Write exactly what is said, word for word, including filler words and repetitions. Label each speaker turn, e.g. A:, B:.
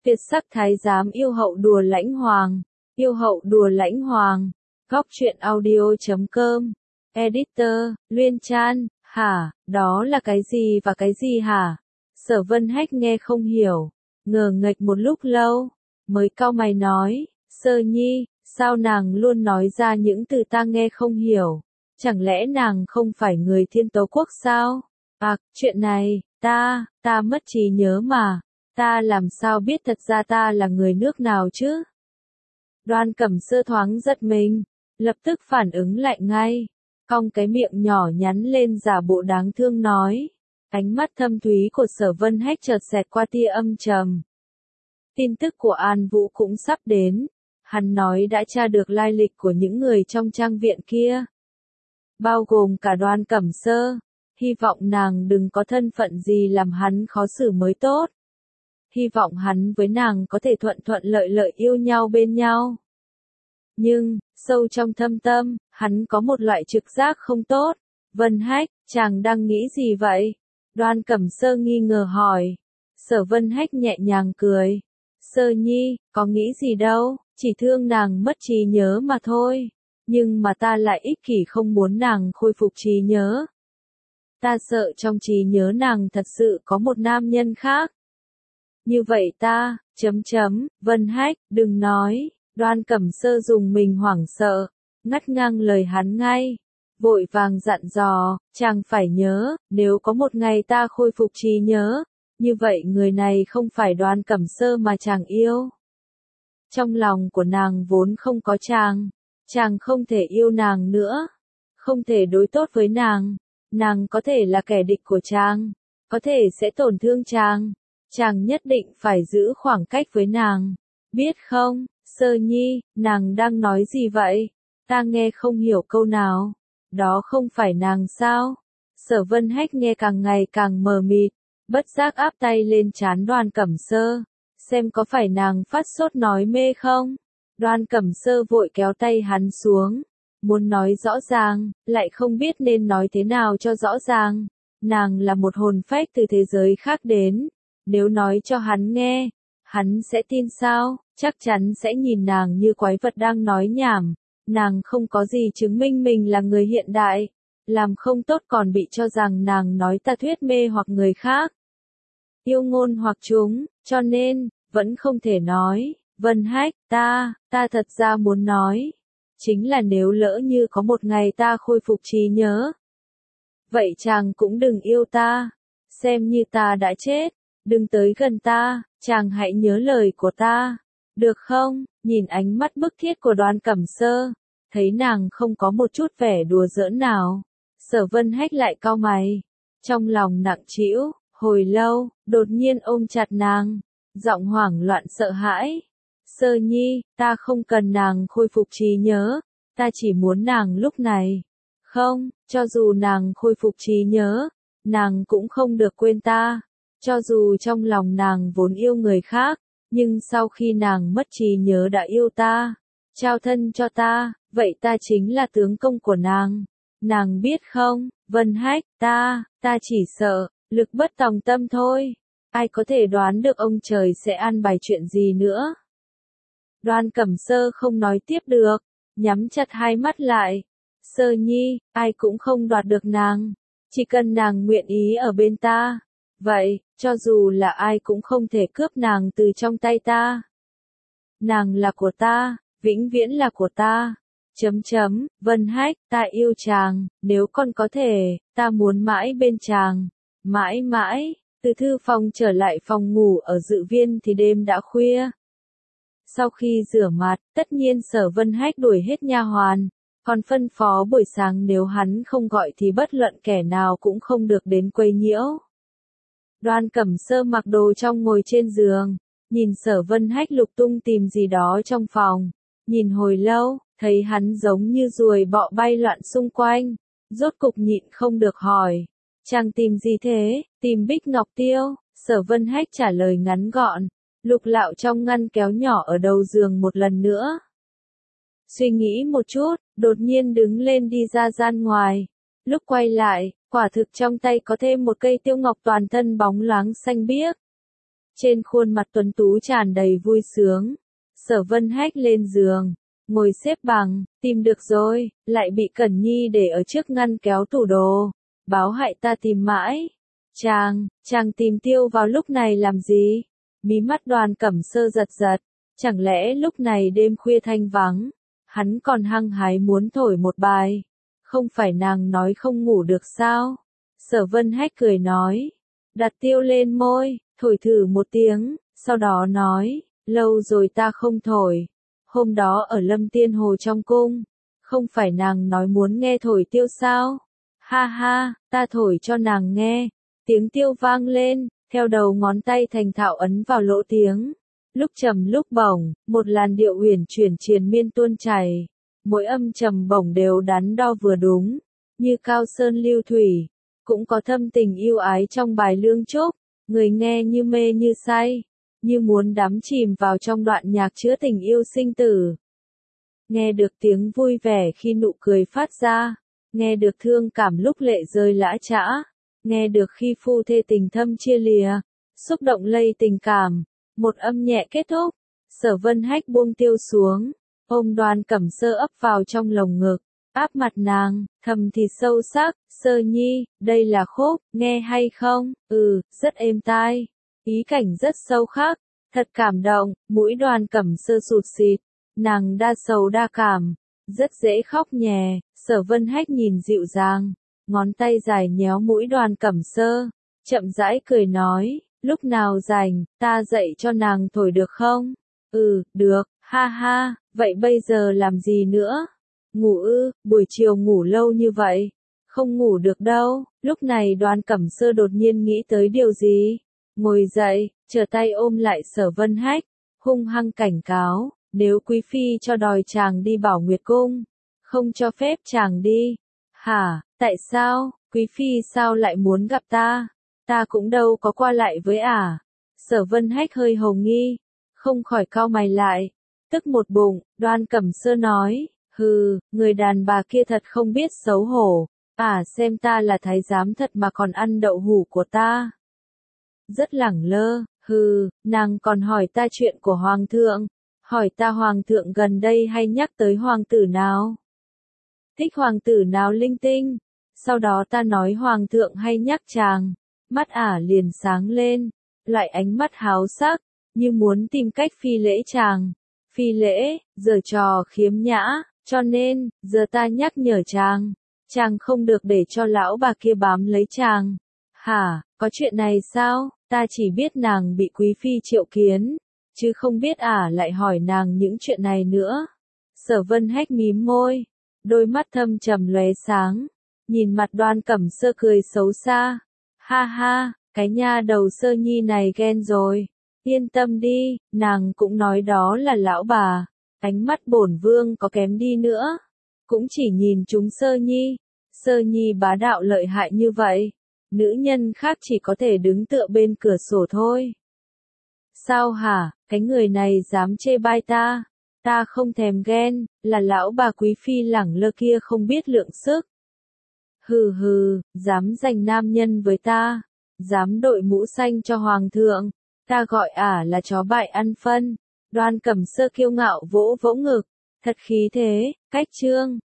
A: Tuyệt sắc thái giám yêu hậu đùa lãnh hoàng, yêu hậu đùa lãnh hoàng, góc truyện audio chấm com, editor, Luyên Chan, hả, đó là cái gì và cái gì hả? Sở Vân Hách nghe không hiểu, ngờ nghệch một lúc lâu, mới cau mày nói, Sơ Nhi, sao nàng luôn nói ra những từ ta nghe không hiểu, chẳng lẽ nàng không phải người Thiên Tố Quốc sao? À, chuyện này, ta, ta mất trí nhớ mà. Ta làm sao biết thật ra ta là người nước nào chứ? Đoan Cẩm Sơ thoáng giật mình, lập tức phản ứng lại ngay, cong cái miệng nhỏ nhắn lên giả bộ đáng thương nói. Ánh mắt thâm thúy của Sở Vân Hách chợt xẹt qua tia âm trầm. Tin tức của An Vũ cũng sắp đến, hắn nói đã tra được lai lịch của những người trong trang viện kia, bao gồm cả Đoan Cẩm Sơ, hy vọng nàng đừng có thân phận gì làm hắn khó xử mới tốt. Hy vọng hắn với nàng có thể thuận thuận lợi lợi yêu nhau bên nhau. Nhưng, sâu trong thâm tâm, hắn có một loại trực giác không tốt. Vân Hách, chàng đang nghĩ gì vậy? Đoan Cẩm Sơ nghi ngờ hỏi. Sở Vân Hách nhẹ nhàng cười. Sơ Nhi, có nghĩ gì đâu, chỉ thương nàng mất trí nhớ mà thôi. Nhưng mà ta lại ích kỷ không muốn nàng khôi phục trí nhớ. Ta sợ trong trí nhớ nàng thật sự có một nam nhân khác. Như vậy ta, chấm chấm, Vân Hách, đừng nói, Đoan Cẩm Sơ dùng mình hoảng sợ, ngắt ngang lời hắn ngay, vội vàng dặn dò, chàng phải nhớ, nếu có một ngày ta khôi phục trí nhớ, như vậy người này không phải Đoan Cẩm Sơ mà chàng yêu. Trong lòng của nàng vốn không có chàng, chàng không thể yêu nàng nữa, không thể đối tốt với nàng, nàng có thể là kẻ địch của chàng, có thể sẽ tổn thương chàng. Chàng nhất định phải giữ khoảng cách với nàng. Biết không, Sơ Nhi, nàng đang nói gì vậy? Ta nghe không hiểu câu nào. Đó không phải nàng sao? Sở Vân Hách nghe càng ngày càng mờ mịt, bất giác áp tay lên trán Đoan Cẩm Sơ. Xem có phải nàng phát sốt nói mê không? Đoan Cẩm Sơ vội kéo tay hắn xuống. Muốn nói rõ ràng, lại không biết nên nói thế nào cho rõ ràng. Nàng là một hồn phách từ thế giới khác đến. Nếu nói cho hắn nghe, hắn sẽ tin sao, chắc chắn sẽ nhìn nàng như quái vật đang nói nhảm. Nàng không có gì chứng minh mình là người hiện đại, làm không tốt còn bị cho rằng nàng nói ta thuyết mê hoặc người khác. Yêu ngôn hoặc chúng, cho nên, vẫn không thể nói, Vân Hách, ta, ta thật ra muốn nói. Chính là nếu lỡ như có một ngày ta khôi phục trí nhớ. Vậy chàng cũng đừng yêu ta, xem như ta đã chết. Đừng tới gần ta, chàng hãy nhớ lời của ta, được không? Nhìn ánh mắt bức thiết của Đoan Cẩm Sơ, thấy nàng không có một chút vẻ đùa giỡn nào. Sở Vân Hách lại cau mày, trong lòng nặng trĩu, hồi lâu, đột nhiên ôm chặt nàng, giọng hoảng loạn sợ hãi. Sơ Nhi, ta không cần nàng khôi phục trí nhớ, ta chỉ muốn nàng lúc này. Không, cho dù nàng khôi phục trí nhớ, nàng cũng không được quên ta. Cho dù trong lòng nàng vốn yêu người khác, nhưng sau khi nàng mất trí nhớ đã yêu ta, trao thân cho ta, vậy ta chính là tướng công của nàng. Nàng biết không, Vân Hách, ta, ta chỉ sợ, lực bất tòng tâm thôi. Ai có thể đoán được ông trời sẽ an bài chuyện gì nữa. Đoan Cẩm Sơ không nói tiếp được, nhắm chặt hai mắt lại. Sơ Nhi, ai cũng không đoạt được nàng, chỉ cần nàng nguyện ý ở bên ta. Vậy, cho dù là ai cũng không thể cướp nàng từ trong tay ta. Nàng là của ta, vĩnh viễn là của ta. Chấm chấm, Vân Hách, ta yêu chàng, nếu con có thể, ta muốn mãi bên chàng. Mãi mãi, từ thư phòng trở lại phòng ngủ ở Dự Viên thì đêm đã khuya. Sau khi rửa mặt, tất nhiên Sở Vân Hách đuổi hết nha hoàn, còn phân phó buổi sáng nếu hắn không gọi thì bất luận kẻ nào cũng không được đến quấy nhiễu. Đoan Cẩm Sơ mặc đồ trong ngồi trên giường, nhìn Sở Vân Hách lục tung tìm gì đó trong phòng, nhìn hồi lâu, thấy hắn giống như ruồi bọ bay loạn xung quanh, rốt cục nhịn không được hỏi, chàng tìm gì thế? Tìm Bích Ngọc Tiêu. Sở Vân Hách trả lời ngắn gọn, lục lạo trong ngăn kéo nhỏ ở đầu giường một lần nữa. Suy nghĩ một chút, đột nhiên đứng lên đi ra gian ngoài, lúc quay lại, quả thực trong tay có thêm một cây tiêu ngọc toàn thân bóng loáng xanh biếc. trên khuôn mặt tuấn tú tràn đầy vui sướng. Sở Vân Hách lên giường, ngồi xếp bằng, tìm được rồi, lại bị Cẩn Nhi để ở trước ngăn kéo tủ đồ. Báo hại ta tìm mãi. Chàng, chàng tìm Tiêu vào lúc này làm gì? Mí mắt Đoàn Cẩm Sơ giật giật, chẳng lẽ lúc này đêm khuya thanh vắng, hắn còn hăng hái muốn thổi một bài, không phải nàng nói không ngủ được sao? Sở Vân Hách cười nói, đặt Tiêu lên môi, thổi thử một tiếng, sau đó nói, lâu rồi ta không thổi, hôm đó ở Lâm Tiên Hồ trong cung, không phải nàng nói muốn nghe thổi Tiêu sao? Ha ha, ta thổi cho nàng nghe. Tiếng Tiêu vang lên, theo đầu ngón tay thành thạo ấn vào lỗ tiếng. Lúc trầm lúc bổng, một làn điệu huyền chuyển triền miên tuôn chảy. Mỗi âm trầm bổng đều đắn đo vừa đúng, như cao sơn lưu thủy. Cũng có thâm tình yêu ái trong bài lương trúc, người nghe như mê như say, như muốn đắm chìm vào trong đoạn nhạc chứa tình yêu sinh tử. Nghe được tiếng vui vẻ khi nụ cười phát ra, nghe được thương cảm lúc lệ rơi lã chã, nghe được khi phu thê tình thâm chia lìa, xúc động lây tình cảm, một âm nhẹ kết thúc. Sở Vân Hách buông Tiêu xuống, ôm Đoàn Cẩm Sơ ấp vào trong lồng ngực, áp mặt nàng, thầm thì sâu sắc, Sơ Nhi, đây là khúc, nghe hay không? Ừ, rất êm tai, ý cảnh rất sâu khắc, thật cảm động. Mũi Đoàn Cẩm Sơ sụt sịt, nàng đa sầu đa cảm, rất dễ khóc nhè. Sở Vân Hách nhìn dịu dàng, ngón tay dài nhéo mũi Đoàn Cẩm Sơ, chậm rãi cười nói, lúc nào rảnh, ta dạy cho nàng thổi được không? Ừ, được, ha ha, vậy bây giờ làm gì nữa? Ngủ ư? Buổi chiều ngủ lâu như vậy, không ngủ được đâu. Lúc này Đoàn Cẩm Sơ đột nhiên nghĩ tới điều gì, ngồi dậy, trở tay ôm lại Sở Vân Hách, hung hăng cảnh cáo, nếu quý phi cho đòi chàng đi Bảo Nguyệt cung, không cho phép chàng đi. Hả, tại sao? Quý phi sao lại muốn gặp ta? Ta cũng đâu có qua lại với ả. À. Sở Vân Hách hơi hồ nghi, không khỏi cau mày lại, tức một bụng. Đoàn Cẩm Sơ nói, hừ, người đàn bà kia thật không biết xấu hổ, ả à, xem ta là thái giám thật mà còn ăn đậu hủ của ta. Rất lẳng lơ, hừ, nàng còn hỏi ta chuyện của hoàng thượng, hỏi ta hoàng thượng gần đây hay nhắc tới hoàng tử nào? Thích hoàng tử nào linh tinh? Sau đó ta nói hoàng thượng hay nhắc chàng, mắt ả liền sáng lên, loại ánh mắt háo sắc, như muốn tìm cách phi lễ chàng. Phi lễ, giở trò khiếm nhã, cho nên, giờ ta nhắc nhở chàng, chàng không được để cho lão bà kia bám lấy chàng. Hả, có chuyện này sao? Ta chỉ biết nàng bị quý phi triệu kiến, chứ không biết ả lại hỏi nàng những chuyện này nữa. Sở Vân Hách mím môi, đôi mắt thâm trầm lóe sáng, nhìn mặt Đoàn Cẩm Sơ cười xấu xa. Ha ha, cái nha đầu Sơ Nhi này ghen rồi. Yên tâm đi, nàng cũng nói đó là lão bà. Ánh mắt bổn vương có kém đi nữa, cũng chỉ nhìn chúng Sơ Nhi. Sơ Nhi bá đạo lợi hại như vậy, nữ nhân khác chỉ có thể đứng tựa bên cửa sổ thôi. Sao hả, cái người này dám chê bai ta? Ta không thèm ghen, là lão bà quý phi lẳng lơ kia không biết lượng sức. Hừ hừ, dám giành nam nhân với ta, dám đội mũ xanh cho hoàng thượng, ta gọi ả là chó bại ăn phân. Đoàn Cẩm Sơ kiêu ngạo vỗ vỗ ngực, thật khí thế, cách trương.